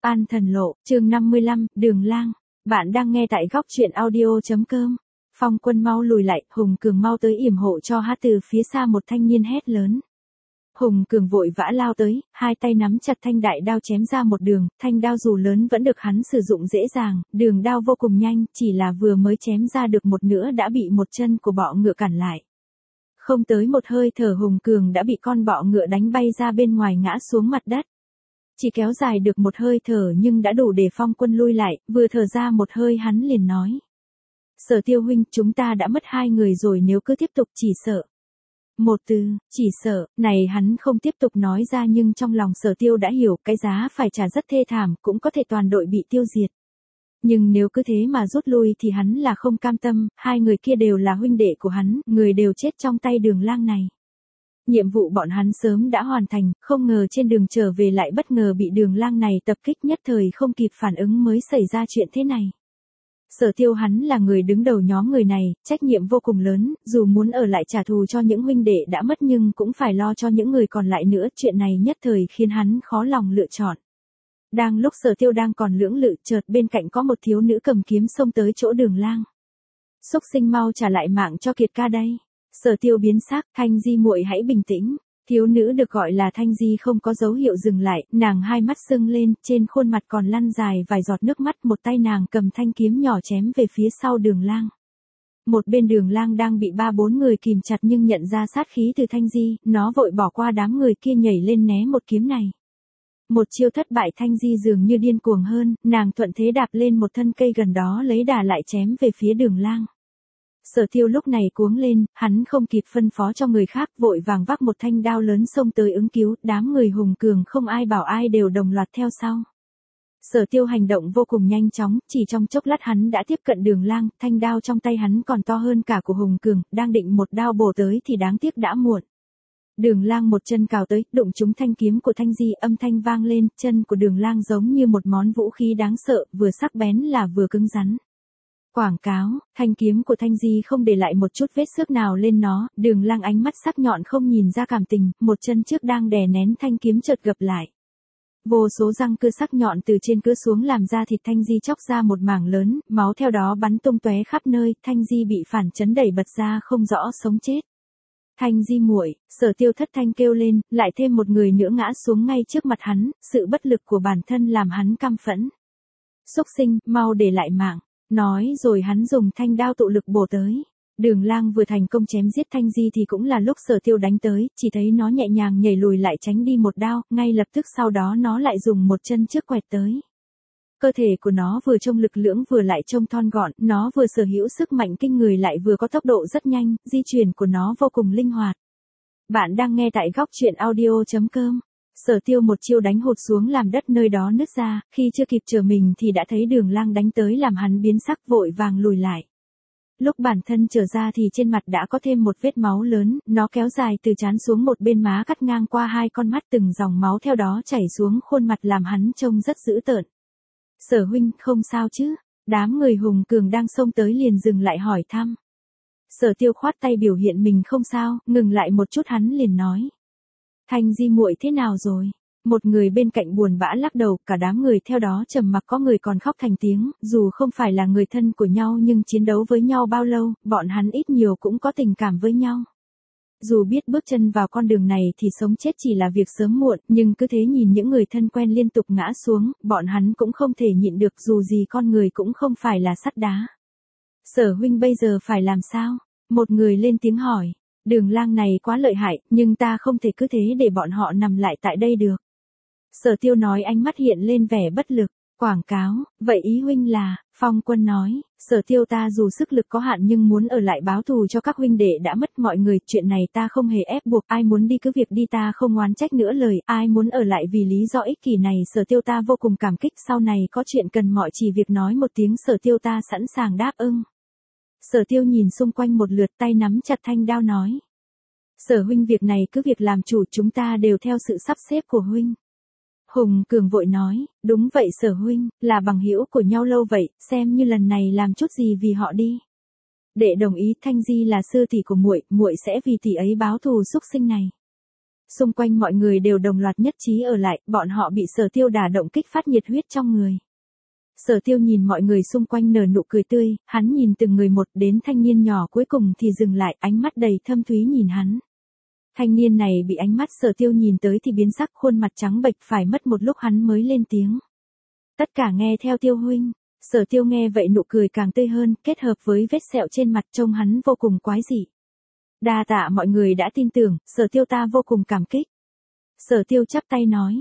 An Thần Lộ, chương 55, Đường Lang. Bạn đang nghe tại góc truyện audio.com. Phong Quân mau lùi lại, Hùng Cường mau tới yểm hộ cho hắn. Từ phía xa một thanh niên hét lớn. Hùng Cường vội vã lao tới, hai tay nắm chặt thanh đại đao chém ra một đường, thanh đao dù lớn vẫn được hắn sử dụng dễ dàng, đường đao vô cùng nhanh, chỉ là vừa mới chém ra được một nửa đã bị một chân của bọ ngựa cản lại. Không tới một hơi thở Hùng Cường đã bị con bọ ngựa đánh bay ra bên ngoài ngã xuống mặt đất. Chỉ kéo dài được một hơi thở nhưng đã đủ để Phong Quân lui lại, vừa thở ra một hơi hắn liền nói. Sở Tiêu huynh, chúng ta đã mất hai người rồi, nếu cứ tiếp tục chỉ sợ. Một từ, chỉ sợ, này hắn không tiếp tục nói ra nhưng trong lòng Sở Tiêu đã hiểu cái giá phải trả rất thê thảm, cũng có thể toàn đội bị tiêu diệt. Nhưng nếu cứ thế mà rút lui thì hắn là không cam tâm, hai người kia đều là huynh đệ của hắn, người đều chết trong tay Đường Lang này. Nhiệm vụ bọn hắn sớm đã hoàn thành, không ngờ trên đường trở về lại bất ngờ bị Đường Lang này tập kích, nhất thời không kịp phản ứng mới xảy ra chuyện thế này. Sở Tiêu hắn là người đứng đầu nhóm người này, trách nhiệm vô cùng lớn, dù muốn ở lại trả thù cho những huynh đệ đã mất nhưng cũng phải lo cho những người còn lại nữa, chuyện này nhất thời khiến hắn khó lòng lựa chọn. Đang lúc Sở Tiêu đang còn lưỡng lự, chợt bên cạnh có một thiếu nữ cầm kiếm xông tới chỗ Đường Lang. Xúc sinh, mau trả lại mạng cho Kiệt ca đây. Sở Tiêu biến sắc, Thanh Di muội hãy bình tĩnh. Thiếu nữ được gọi là Thanh Di không có dấu hiệu dừng lại, nàng hai mắt sưng lên, trên khuôn mặt còn lăn dài vài giọt nước mắt, một tay nàng cầm thanh kiếm nhỏ chém về phía sau Đường Lang. Một bên Đường Lang đang bị 3-4 người kìm chặt nhưng nhận ra sát khí từ Thanh Di, nó vội bỏ qua đám người kia nhảy lên né một kiếm này. Một chiêu thất bại, Thanh Di dường như điên cuồng hơn, nàng thuận thế đạp lên một thân cây gần đó lấy đà lại chém về phía Đường Lang. Sở Tiêu lúc này cuống lên, hắn không kịp phân phó cho người khác, vội vàng vác một thanh đao lớn xông tới ứng cứu, đám người Hùng Cường không ai bảo ai đều đồng loạt theo sau. Sở Tiêu hành động vô cùng nhanh chóng, chỉ trong chốc lát hắn đã tiếp cận Đường Lang, thanh đao trong tay hắn còn to hơn cả của Hùng Cường, đang định một đao bổ tới thì đáng tiếc đã muộn. Đường Lang một chân cào tới, đụng trúng thanh kiếm của Thanh Di, âm thanh vang lên, chân của Đường Lang giống như một món vũ khí đáng sợ, vừa sắc bén là vừa cứng rắn. Quảng cáo, thanh kiếm của Thanh Di không để lại một chút vết xước nào lên nó, Đường Lang ánh mắt sắc nhọn không nhìn ra cảm tình, một chân trước đang đè nén thanh kiếm chợt gập lại. Vô số răng cưa sắc nhọn từ trên cưa xuống làm ra thịt Thanh Di chóc ra một mảng lớn, máu theo đó bắn tung tóe khắp nơi, Thanh Di bị phản chấn đẩy bật ra không rõ sống chết. Thanh Di muội, Sở Tiêu thất thanh kêu lên, lại thêm một người nữa ngã xuống ngay trước mặt hắn, sự bất lực của bản thân làm hắn căm phẫn. Xúc sinh, mau để lại mạng. Nói rồi hắn dùng thanh đao tụ lực bổ tới. Đường Lang vừa thành công chém giết Thanh Di thì cũng là lúc Sở Tiêu đánh tới, chỉ thấy nó nhẹ nhàng nhảy lùi lại tránh đi một đao, ngay lập tức sau đó nó lại dùng một chân trước quẹt tới. Cơ thể của nó vừa trông lực lưỡng vừa lại trông thon gọn, nó vừa sở hữu sức mạnh kinh người lại vừa có tốc độ rất nhanh, di chuyển của nó vô cùng linh hoạt. Bạn đang nghe tại góc truyện audio.com. Sở Tiêu một chiêu đánh hụt xuống làm đất nơi đó nứt ra, khi chưa kịp trở mình thì đã thấy Đường Lang đánh tới làm hắn biến sắc, vội vàng lùi lại. Lúc bản thân trở ra thì trên mặt đã có thêm một vết máu lớn, nó kéo dài từ trán xuống một bên má cắt ngang qua hai con mắt, từng dòng máu theo đó chảy xuống khuôn mặt làm hắn trông rất dữ tợn. Sở huynh, không sao chứ? Đám người Hùng Cường đang xông tới liền dừng lại hỏi thăm. Sở Tiêu khoát tay biểu hiện mình không sao, ngừng lại một chút hắn liền nói. Thanh Di muội thế nào rồi? Một người bên cạnh buồn bã lắc đầu, cả đám người theo đó trầm mặc, có người còn khóc thành tiếng, dù không phải là người thân của nhau nhưng chiến đấu với nhau bao lâu, bọn hắn ít nhiều cũng có tình cảm với nhau. Dù biết bước chân vào con đường này thì sống chết chỉ là việc sớm muộn, nhưng cứ thế nhìn những người thân quen liên tục ngã xuống, bọn hắn cũng không thể nhịn được, dù gì con người cũng không phải là sắt đá. Sở huynh bây giờ phải làm sao? Một người lên tiếng hỏi. Đường Lang này quá lợi hại, nhưng ta không thể cứ thế để bọn họ nằm lại tại đây được. Sở Tiêu nói, ánh mắt hiện lên vẻ bất lực. Quảng cáo, vậy ý huynh là? Phong Quân nói, Sở Tiêu, ta dù sức lực có hạn nhưng muốn ở lại báo thù cho các huynh đệ đã mất mọi người, chuyện này ta không hề ép buộc, ai muốn đi cứ việc đi, ta không oán trách nữa lời, ai muốn ở lại vì lý do ích kỷ này Sở Tiêu ta vô cùng cảm kích, sau này có chuyện cần mọi chỉ việc nói một tiếng Sở Tiêu ta sẵn sàng đáp ưng. Sở Tiêu nhìn xung quanh một lượt, tay nắm chặt thanh đao nói. Sở huynh, việc này cứ việc làm chủ, chúng ta đều theo sự sắp xếp của huynh. Hùng Cường vội nói, đúng vậy Sở huynh, là bằng hữu của nhau lâu vậy, xem như lần này làm chút gì vì họ đi. Đệ đồng ý, Thanh Di là sư tỷ của muội, muội sẽ vì tỷ ấy báo thù xúc sinh này. Xung quanh mọi người đều đồng loạt nhất trí ở lại, bọn họ bị Sở Tiêu đả động kích phát nhiệt huyết trong người. Sở Tiêu nhìn mọi người xung quanh nở nụ cười tươi, hắn nhìn từng người một, đến thanh niên nhỏ cuối cùng thì dừng lại, ánh mắt đầy thâm thúy nhìn hắn. Thanh niên này bị ánh mắt Sở Tiêu nhìn tới thì biến sắc, khuôn mặt trắng bệch, phải mất một lúc hắn mới lên tiếng. Tất cả nghe theo Tiêu huynh. Sở Tiêu nghe vậy nụ cười càng tươi hơn, kết hợp với vết sẹo trên mặt trông hắn vô cùng quái dị. Đa tạ mọi người đã tin tưởng, Sở Tiêu ta vô cùng cảm kích. Sở Tiêu chắp tay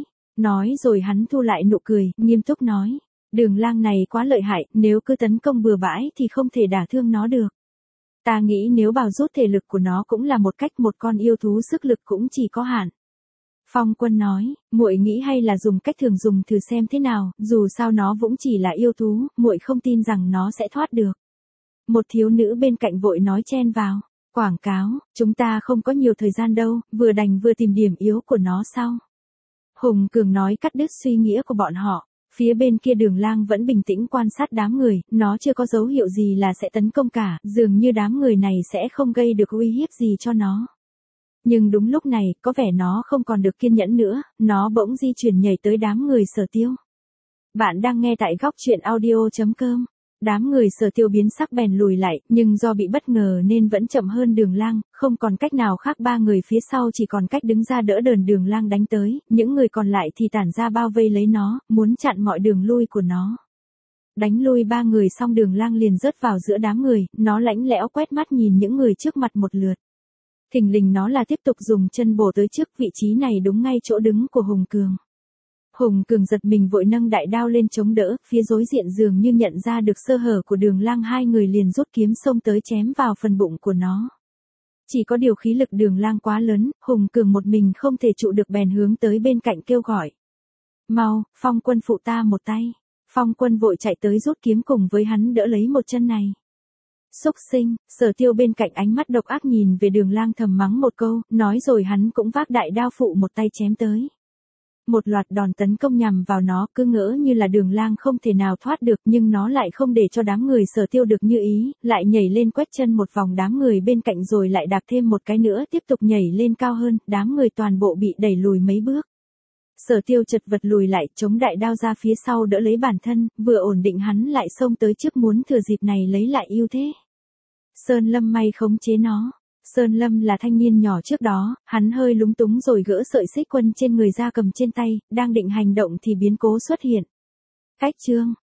nói rồi hắn thu lại nụ cười, nghiêm túc nói. Đường Lang này quá lợi hại, nếu cứ tấn công bừa bãi thì không thể đả thương nó được. Ta nghĩ nếu bào rút thể lực của nó cũng là một cách, một con yêu thú sức lực cũng chỉ có hạn. Phong Quân nói, muội nghĩ hay là dùng cách thường dùng thử xem thế nào, dù sao nó cũng chỉ là yêu thú, muội không tin rằng nó sẽ thoát được. Một thiếu nữ bên cạnh vội nói chen vào, quảng cáo, chúng ta không có nhiều thời gian đâu, vừa đành vừa tìm điểm yếu của nó sau. Hùng Cường nói cắt đứt suy nghĩ của bọn họ. Phía bên kia Đường Lang vẫn bình tĩnh quan sát đám người, nó chưa có dấu hiệu gì là sẽ tấn công cả, dường như đám người này sẽ không gây được uy hiếp gì cho nó. Nhưng đúng lúc này, có vẻ nó không còn được kiên nhẫn nữa, nó bỗng di chuyển nhảy tới đám người Sở Tiêu. Bạn đang nghe tại góc truyện audio.com. Đám người Sở Tiêu biến sắc bèn lùi lại, nhưng do bị bất ngờ nên vẫn chậm hơn Đường Lang, không còn cách nào khác, ba người phía sau chỉ còn cách đứng ra đỡ đờn Đường Lang đánh tới, những người còn lại thì tản ra bao vây lấy nó, muốn chặn mọi đường lui của nó. Đánh lui ba người xong Đường Lang liền rớt vào giữa đám người, nó lạnh lẽo quét mắt nhìn những người trước mặt một lượt. Thình lình nó là tiếp tục dùng chân bổ tới trước, vị trí này đúng ngay chỗ đứng của Hùng Cường. Hùng Cường giật mình vội nâng đại đao lên chống đỡ, phía đối diện dường như nhận ra được sơ hở của Đường Lang, hai người liền rút kiếm xông tới chém vào phần bụng của nó. Chỉ có điều khí lực Đường Lang quá lớn, Hùng Cường một mình không thể trụ được bèn hướng tới bên cạnh kêu gọi. Mau, Phong Quân phụ ta một tay. Phong Quân vội chạy tới rút kiếm cùng với hắn đỡ lấy một chân này. Xúc sinh, Sở Tiêu bên cạnh ánh mắt độc ác nhìn về Đường Lang thầm mắng một câu, nói rồi hắn cũng vác đại đao phụ một tay chém tới. Một loạt đòn tấn công nhằm vào nó, cứ ngỡ như là Đường Lang không thể nào thoát được, nhưng nó lại không để cho đám người Sở Tiêu được như ý, lại nhảy lên quét chân một vòng đám người bên cạnh rồi lại đạp thêm một cái nữa, tiếp tục nhảy lên cao hơn, đám người toàn bộ bị đẩy lùi mấy bước. Sở Tiêu chật vật lùi lại, chống đại đao ra phía sau đỡ lấy bản thân, vừa ổn định hắn lại xông tới trước muốn thừa dịp này lấy lại ưu thế. Sơn Lâm may khống chế nó. Sơn Lâm là thanh niên nhỏ trước đó, hắn hơi lúng túng rồi gỡ sợi xích quân trên người ra cầm trên tay, đang định hành động thì biến cố xuất hiện. Cách chương,